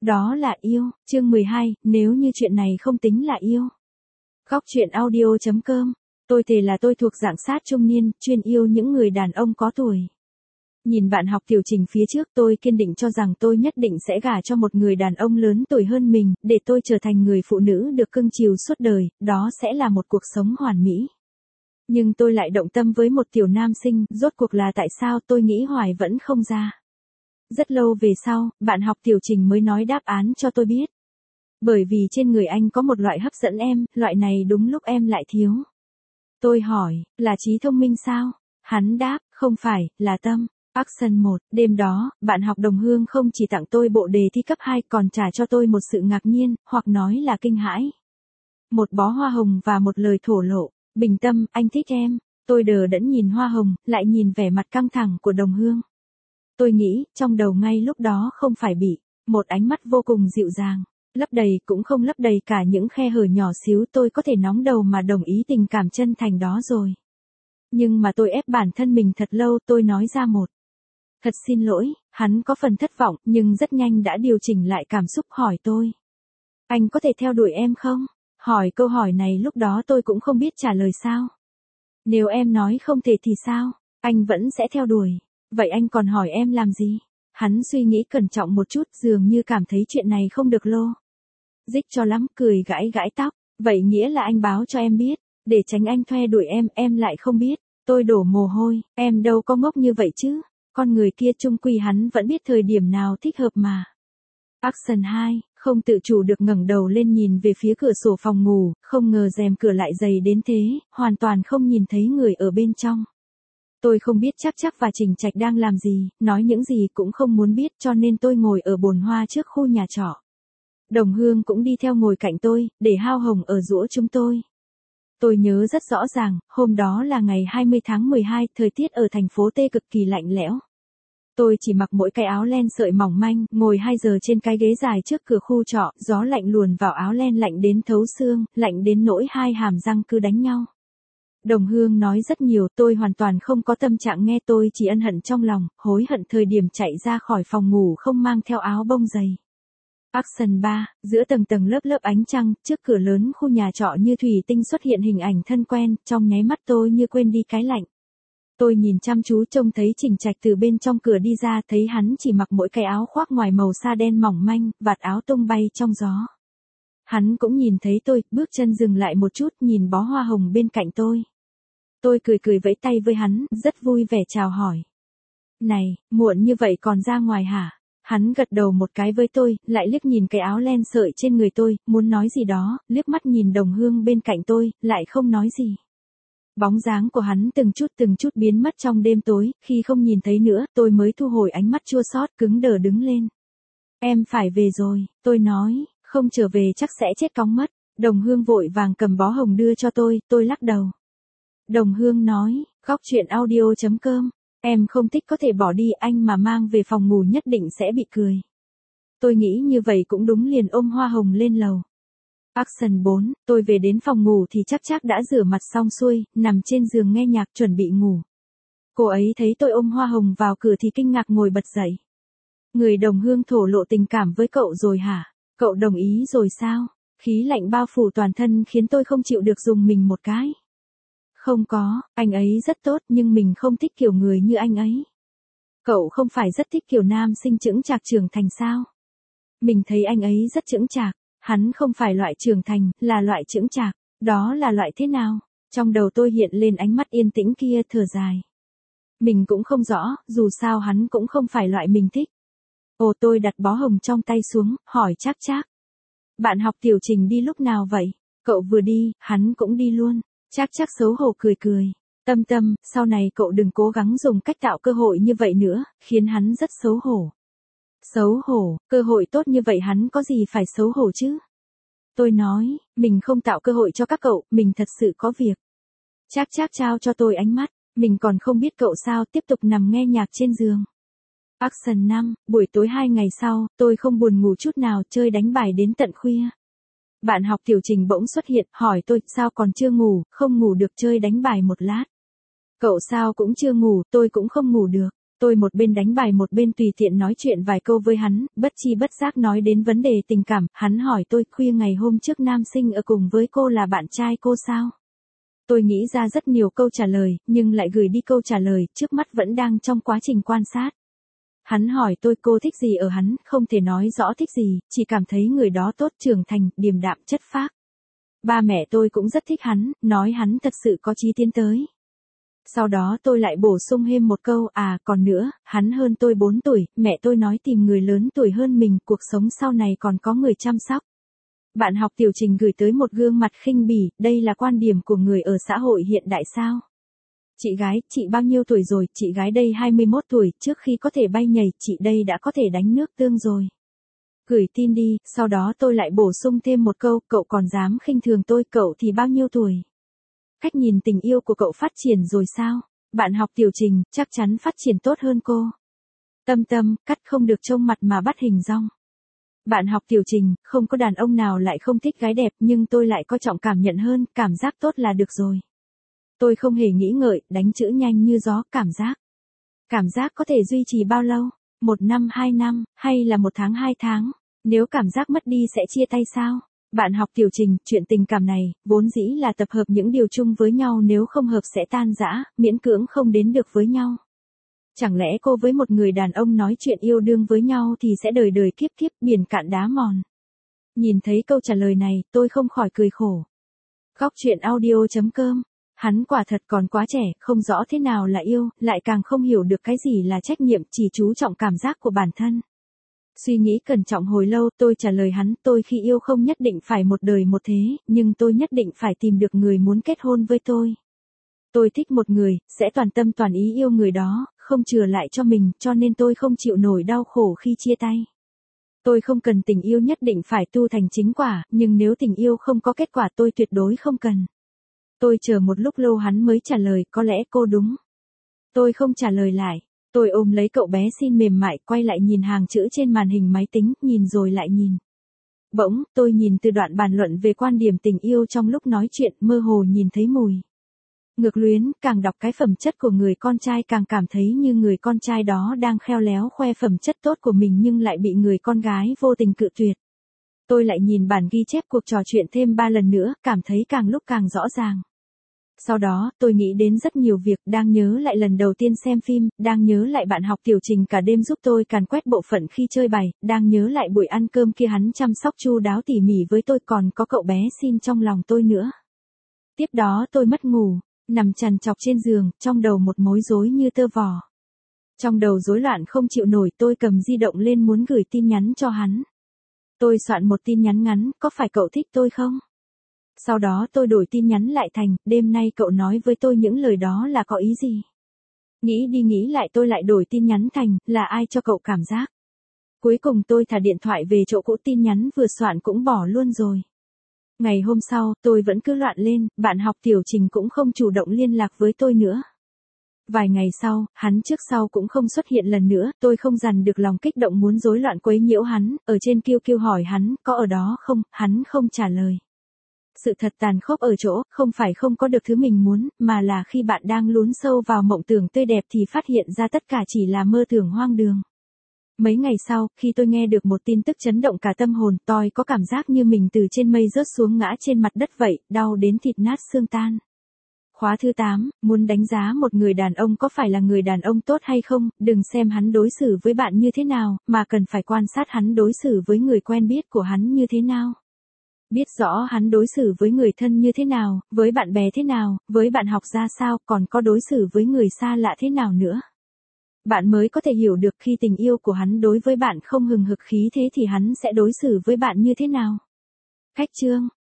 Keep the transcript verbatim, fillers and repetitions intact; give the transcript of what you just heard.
Đó là yêu, chương mười hai, nếu như chuyện này không tính là yêu. Góc truyện audio chấm com. Tôi thề là tôi thuộc dạng sát trung niên, chuyên yêu những người đàn ông có tuổi. Nhìn bạn học tiểu trình phía trước, tôi kiên định cho rằng tôi nhất định sẽ gả cho một người đàn ông lớn tuổi hơn mình, để tôi trở thành người phụ nữ được cưng chiều suốt đời, đó sẽ là một cuộc sống hoàn mỹ. Nhưng tôi lại động tâm với một tiểu nam sinh, rốt cuộc là tại sao tôi nghĩ hoài vẫn không ra. Rất lâu về sau, bạn học tiểu trình mới nói đáp án cho tôi biết. Bởi vì trên người anh có một loại hấp dẫn em, loại này đúng lúc em lại thiếu. Tôi hỏi, là trí thông minh sao? Hắn đáp, không phải, là tâm. Action một, đêm đó, bạn học đồng hương không chỉ tặng tôi bộ đề thi cấp hai còn trả cho tôi một sự ngạc nhiên, hoặc nói là kinh hãi. Một bó hoa hồng và một lời thổ lộ, bình tâm, anh thích em. Tôi đờ đẫn nhìn hoa hồng, lại nhìn vẻ mặt căng thẳng của đồng hương. Tôi nghĩ, trong đầu ngay lúc đó không phải bị một ánh mắt vô cùng dịu dàng, lấp đầy cũng không lấp đầy cả những khe hở nhỏ xíu tôi có thể nóng đầu mà đồng ý tình cảm chân thành đó rồi. Nhưng mà tôi ép bản thân mình thật lâu, tôi nói ra một. Thật xin lỗi, hắn có phần thất vọng, nhưng rất nhanh đã điều chỉnh lại cảm xúc hỏi tôi. Anh có thể theo đuổi em không? Hỏi câu hỏi này lúc đó tôi cũng không biết trả lời sao. Nếu em nói không thể thì sao? Anh vẫn sẽ theo đuổi. Vậy anh còn hỏi em làm gì? Hắn suy nghĩ cẩn trọng một chút, dường như cảm thấy chuyện này không được lô dích cho lắm, cười gãi gãi tóc. Vậy nghĩa là anh báo cho em biết, để tránh anh thuê đuổi em, em lại không biết. Tôi đổ mồ hôi, em đâu có ngốc như vậy chứ. Con người kia chung quy hắn vẫn biết thời điểm nào thích hợp mà. Action hai, không tự chủ được ngẩng đầu lên nhìn về phía cửa sổ phòng ngủ, không ngờ rèm cửa lại dày đến thế, hoàn toàn không nhìn thấy người ở bên trong. Tôi không biết Trác Trác và Trình Trạch đang làm gì, nói những gì cũng không muốn biết, cho nên tôi ngồi ở bồn hoa trước khu nhà trọ. Đồng Hương cũng đi theo ngồi cạnh tôi, để hao hồng ở giữa chúng tôi. Tôi nhớ rất rõ ràng, hôm đó là ngày hai mươi tháng mười hai, thời tiết ở thành phố T cực kỳ lạnh lẽo. Tôi chỉ mặc mỗi cái áo len sợi mỏng manh, ngồi hai giờ trên cái ghế dài trước cửa khu trọ, gió lạnh luồn vào áo len lạnh đến thấu xương, lạnh đến nỗi hai hàm răng cứ đánh nhau. Đồng Hương nói rất nhiều, tôi hoàn toàn không có tâm trạng nghe, tôi chỉ ân hận trong lòng, hối hận thời điểm chạy ra khỏi phòng ngủ không mang theo áo bông dày. Action ba, giữa tầng tầng lớp lớp ánh trăng, trước cửa lớn khu nhà trọ như thủy tinh xuất hiện hình ảnh thân quen, trong nháy mắt tôi như quên đi cái lạnh. Tôi nhìn chăm chú trông thấy Trình Trạch từ bên trong cửa đi ra, thấy hắn chỉ mặc mỗi cái áo khoác ngoài màu sa đen mỏng manh, vạt áo tung bay trong gió. Hắn cũng nhìn thấy tôi, bước chân dừng lại một chút, nhìn bó hoa hồng bên cạnh tôi. Tôi cười cười vẫy tay với hắn, rất vui vẻ chào hỏi. Này, muộn như vậy còn ra ngoài hả? Hắn gật đầu một cái với tôi, lại liếc nhìn cái áo len sợi trên người tôi, muốn nói gì đó, liếc mắt nhìn Đồng Hương bên cạnh tôi, lại không nói gì. Bóng dáng của hắn từng chút từng chút biến mất trong đêm tối, khi không nhìn thấy nữa, tôi mới thu hồi ánh mắt chua xót, cứng đờ đứng lên. Em phải về rồi, tôi nói, không trở về chắc sẽ chết cóng mất. Đồng Hương vội vàng cầm bó hồng đưa cho tôi, tôi lắc đầu. Đồng Hương nói, góc truyện audio chấm com, em không thích có thể bỏ đi, anh mà mang về phòng ngủ nhất định sẽ bị cười. Tôi nghĩ như vậy cũng đúng, liền ôm hoa hồng lên lầu. Action bốn, tôi về đến phòng ngủ thì Trác Trác đã rửa mặt xong xuôi, nằm trên giường nghe nhạc chuẩn bị ngủ. Cô ấy thấy tôi ôm hoa hồng vào cửa thì kinh ngạc ngồi bật dậy. Người Đồng Hương thổ lộ tình cảm với cậu rồi hả? Cậu đồng ý rồi sao? Khí lạnh bao phủ toàn thân khiến tôi không chịu được dùng mình một cái. Không có, anh ấy rất tốt nhưng mình không thích kiểu người như anh ấy. Cậu không phải rất thích kiểu nam sinh chững chạc trưởng thành sao? Mình thấy anh ấy rất chững chạc, hắn không phải loại trưởng thành, là loại chững chạc, đó là loại thế nào? Trong đầu tôi hiện lên ánh mắt yên tĩnh kia, thở dài. Mình cũng không rõ, dù sao hắn cũng không phải loại mình thích. Ồ, tôi đặt bó hồng trong tay xuống, hỏi Trác Trác. Bạn học tiểu trình đi lúc nào vậy? Cậu vừa đi, hắn cũng đi luôn. Trác Trác xấu hổ cười cười. Tâm Tâm, sau này cậu đừng cố gắng dùng cách tạo cơ hội như vậy nữa, khiến hắn rất xấu hổ. Xấu hổ, cơ hội tốt như vậy hắn có gì phải xấu hổ chứ? Tôi nói, mình không tạo cơ hội cho các cậu, mình thật sự có việc. Trác Trác trao cho tôi ánh mắt, mình còn không biết cậu sao, tiếp tục nằm nghe nhạc trên giường. Action năm, buổi tối hai ngày sau, tôi không buồn ngủ chút nào, chơi đánh bài đến tận khuya. Bạn học tiểu trình bỗng xuất hiện, hỏi tôi, sao còn chưa ngủ, không ngủ được, chơi đánh bài một lát. Cậu sao cũng chưa ngủ, tôi cũng không ngủ được. Tôi một bên đánh bài một bên tùy tiện nói chuyện vài câu với hắn, bất chi bất giác nói đến vấn đề tình cảm, hắn hỏi tôi khuya ngày hôm trước nam sinh ở cùng với cô là bạn trai cô sao? Tôi nghĩ ra rất nhiều câu trả lời, nhưng lại gửi đi câu trả lời, trước mắt vẫn đang trong quá trình quan sát. Hắn hỏi tôi cô thích gì ở hắn, không thể nói rõ thích gì, chỉ cảm thấy người đó tốt, trưởng thành, điềm đạm, chất phác. Ba mẹ tôi cũng rất thích hắn, nói hắn thật sự có chí tiến tới. Sau đó tôi lại bổ sung thêm một câu, à còn nữa, hắn hơn tôi bốn tuổi, mẹ tôi nói tìm người lớn tuổi hơn mình, cuộc sống sau này còn có người chăm sóc. Bạn học Tiểu Trình gửi tới một gương mặt khinh bỉ, đây là quan điểm của người ở xã hội hiện đại sao? Chị gái, chị bao nhiêu tuổi rồi, chị gái đây hai mươi mốt tuổi, trước khi có thể bay nhảy, chị đây đã có thể đánh nước tương rồi. Gửi tin đi, sau đó tôi lại bổ sung thêm một câu, cậu còn dám khinh thường tôi, cậu thì bao nhiêu tuổi? Cách nhìn tình yêu của cậu phát triển rồi sao? Bạn học Tiểu Trình, chắc chắn phát triển tốt hơn cô. Tâm Tâm, cắt không được trông mặt mà bắt hình dong. Bạn học Tiểu Trình, không có đàn ông nào lại không thích gái đẹp, nhưng tôi lại coi trọng cảm nhận hơn, cảm giác tốt là được rồi. Tôi không hề nghĩ ngợi, đánh chữ nhanh như gió, cảm giác. Cảm giác có thể duy trì bao lâu? Một năm hai năm, hay là một tháng hai tháng? Nếu cảm giác mất đi sẽ chia tay sao? Bạn học Tiểu Trình, chuyện tình cảm này, vốn dĩ là tập hợp những điều chung với nhau, nếu không hợp sẽ tan rã, miễn cưỡng không đến được với nhau. Chẳng lẽ cô với một người đàn ông nói chuyện yêu đương với nhau thì sẽ đời đời kiếp kiếp biển cạn đá mòn? Nhìn thấy câu trả lời này, tôi không khỏi cười khổ. Góc truyện audio chấm com. Hắn quả thật còn quá trẻ, không rõ thế nào là yêu, lại càng không hiểu được cái gì là trách nhiệm, chỉ chú trọng cảm giác của bản thân. Suy nghĩ cẩn trọng hồi lâu, tôi trả lời hắn, tôi khi yêu không nhất định phải một đời một thế, nhưng tôi nhất định phải tìm được người muốn kết hôn với tôi. Tôi thích một người, sẽ toàn tâm toàn ý yêu người đó, không chừa lại cho mình, cho nên tôi không chịu nổi đau khổ khi chia tay. Tôi không cần tình yêu nhất định phải tu thành chính quả, nhưng nếu tình yêu không có kết quả tôi tuyệt đối không cần. Tôi chờ một lúc lâu hắn mới trả lời, có lẽ cô đúng. Tôi không trả lời lại. Tôi ôm lấy cậu bé xin mềm mại, quay lại nhìn hàng chữ trên màn hình máy tính, nhìn rồi lại nhìn. Bỗng, tôi nhìn từ đoạn bàn luận về quan điểm tình yêu trong lúc nói chuyện, mơ hồ nhìn thấy mùi ngược luyến, càng đọc cái phẩm chất của người con trai càng cảm thấy như người con trai đó đang khéo léo khoe phẩm chất tốt của mình nhưng lại bị người con gái vô tình cự tuyệt. Tôi lại nhìn bản ghi chép cuộc trò chuyện thêm ba lần nữa, cảm thấy càng lúc càng rõ ràng. Sau đó, tôi nghĩ đến rất nhiều việc, đang nhớ lại lần đầu tiên xem phim, đang nhớ lại bạn học Tiểu Trình cả đêm giúp tôi càn quét bộ phận khi chơi bài, đang nhớ lại buổi ăn cơm kia hắn chăm sóc chu đáo tỉ mỉ với tôi, còn có cậu bé xin trong lòng tôi nữa. Tiếp đó tôi mất ngủ, nằm trằn trọc trên giường, trong đầu một mối rối như tơ vò. Trong đầu rối loạn không chịu nổi, tôi cầm di động lên muốn gửi tin nhắn cho hắn. Tôi soạn một tin nhắn ngắn, có phải cậu thích tôi không? Sau đó tôi đổi tin nhắn lại thành, đêm nay cậu nói với tôi những lời đó là có ý gì? Nghĩ đi nghĩ lại tôi lại đổi tin nhắn thành, là ai cho cậu cảm giác? Cuối cùng tôi thả điện thoại về chỗ cũ, tin nhắn vừa soạn cũng bỏ luôn rồi. Ngày hôm sau, tôi vẫn cứ loạn lên, bạn học Tiểu Trình cũng không chủ động liên lạc với tôi nữa. Vài ngày sau, hắn trước sau cũng không xuất hiện lần nữa, tôi không dằn được lòng kích động muốn rối loạn quấy nhiễu hắn, ở trên Q Q hỏi hắn, có ở đó không, hắn không trả lời. Sự thật tàn khốc ở chỗ, không phải không có được thứ mình muốn, mà là khi bạn đang lún sâu vào mộng tưởng tươi đẹp thì phát hiện ra tất cả chỉ là mơ tưởng hoang đường. Mấy ngày sau, khi tôi nghe được một tin tức chấn động cả tâm hồn, tôi có cảm giác như mình từ trên mây rớt xuống ngã trên mặt đất vậy, đau đến thịt nát xương tan. Khóa thứ tám, muốn đánh giá một người đàn ông có phải là người đàn ông tốt hay không, đừng xem hắn đối xử với bạn như thế nào, mà cần phải quan sát hắn đối xử với người quen biết của hắn như thế nào. Biết rõ hắn đối xử với người thân như thế nào, với bạn bè thế nào, với bạn học ra sao, còn có đối xử với người xa lạ thế nào nữa. Bạn mới có thể hiểu được khi tình yêu của hắn đối với bạn không hừng hực khí thế thì hắn sẽ đối xử với bạn như thế nào. Khách chương